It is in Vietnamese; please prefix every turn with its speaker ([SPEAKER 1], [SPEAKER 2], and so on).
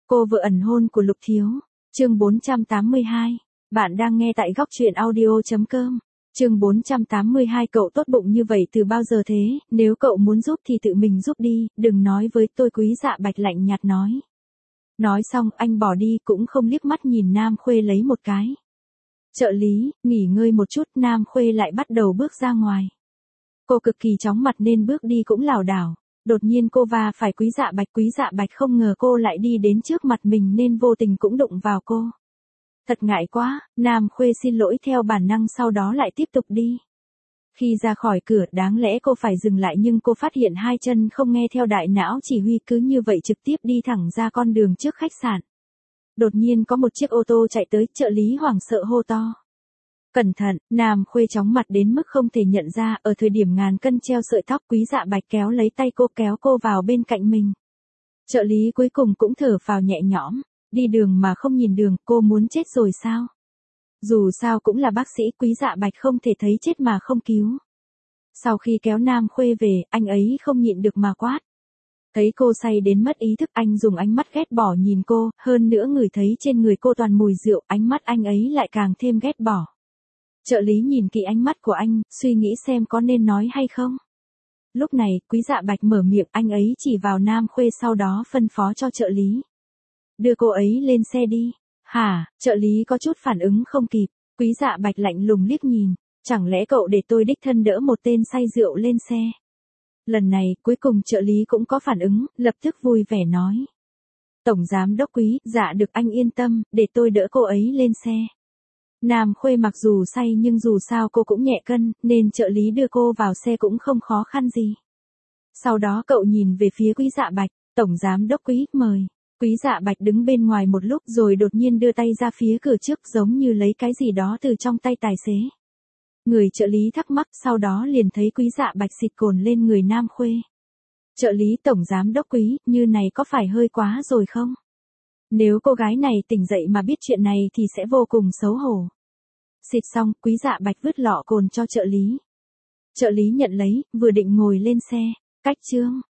[SPEAKER 1] Cô vợ ẩn hôn của Lục Thiếu. Chương 482. Bạn đang nghe tại góc truyện audio.com. Chương 482. Cậu tốt bụng như vậy từ bao giờ thế, nếu cậu muốn giúp thì tự mình giúp đi, đừng nói với tôi. Quý Dạ Bạch lạnh nhạt nói. Nói xong anh bỏ đi cũng không liếc mắt nhìn Nam Khuê lấy một cái. Trợ lý, nghỉ ngơi một chút. Nam Khuê lại bắt đầu bước ra ngoài. Cô cực kỳ chóng mặt nên bước đi cũng lảo đảo. Đột nhiên cô va phải Quý Dạ Bạch. Quý Dạ Bạch không ngờ cô lại đi đến trước mặt mình nên vô tình cũng đụng vào cô. Thật ngại quá. Nam Khuê xin lỗi theo bản năng, sau đó lại tiếp tục đi. Khi ra khỏi cửa đáng lẽ cô phải dừng lại nhưng cô phát hiện hai chân không nghe theo đại não chỉ huy, cứ như vậy trực tiếp đi thẳng ra con đường trước khách sạn. Đột nhiên có một chiếc ô tô chạy tới, trợ lý hoảng sợ hô to. Cẩn thận. Nam Khuê chóng mặt đến mức không thể nhận ra, ở thời điểm ngàn cân treo sợi tóc, Quý Dạ Bạch kéo lấy tay cô, kéo cô vào bên cạnh mình. Trợ lý cuối cùng cũng thở phào nhẹ nhõm. Đi đường mà không nhìn đường, cô muốn chết rồi sao? Dù sao cũng là bác sĩ, Quý Dạ Bạch không thể thấy chết mà không cứu. Sau khi kéo Nam Khuê về, anh ấy không nhịn được mà quát. Thấy cô say đến mất ý thức, anh dùng ánh mắt ghét bỏ nhìn cô, hơn nữa ngửi thấy trên người cô toàn mùi rượu, ánh mắt anh ấy lại càng thêm ghét bỏ. Trợ lý nhìn kỹ ánh mắt của anh, suy nghĩ xem có nên nói hay không. Lúc này, Quý Dạ Bạch mở miệng, anh ấy chỉ vào Nam Khuê sau đó phân phó cho trợ lý. Đưa cô ấy lên xe đi. Hả? Trợ lý có chút phản ứng không kịp. Quý Dạ Bạch lạnh lùng liếc nhìn. Chẳng lẽ cậu để tôi đích thân đỡ một tên say rượu lên xe? Lần này, cuối cùng trợ lý cũng có phản ứng, lập tức vui vẻ nói. Tổng giám đốc Quý, dạ được, anh yên tâm, để tôi đỡ cô ấy lên xe. Nam Khuê mặc dù say nhưng dù sao cô cũng nhẹ cân, nên trợ lý đưa cô vào xe cũng không khó khăn gì. Sau đó cậu nhìn về phía Quý Dạ Bạch, Tổng giám đốc Quý, mời. Quý Dạ Bạch đứng bên ngoài một lúc rồi đột nhiên đưa tay ra phía cửa trước giống như lấy cái gì đó từ trong tay tài xế. Người trợ lý thắc mắc, sau đó liền thấy Quý Dạ Bạch xịt cồn lên người Nam Khuê. Trợ lý Tổng giám đốc Quý, như này có phải hơi quá rồi không? Nếu cô gái này tỉnh dậy mà biết chuyện này thì sẽ vô cùng xấu hổ. Xịt xong, Quý Dạ Bạch vứt lọ cồn cho trợ lý. Trợ lý nhận lấy, vừa định ngồi lên xe. Cách chương.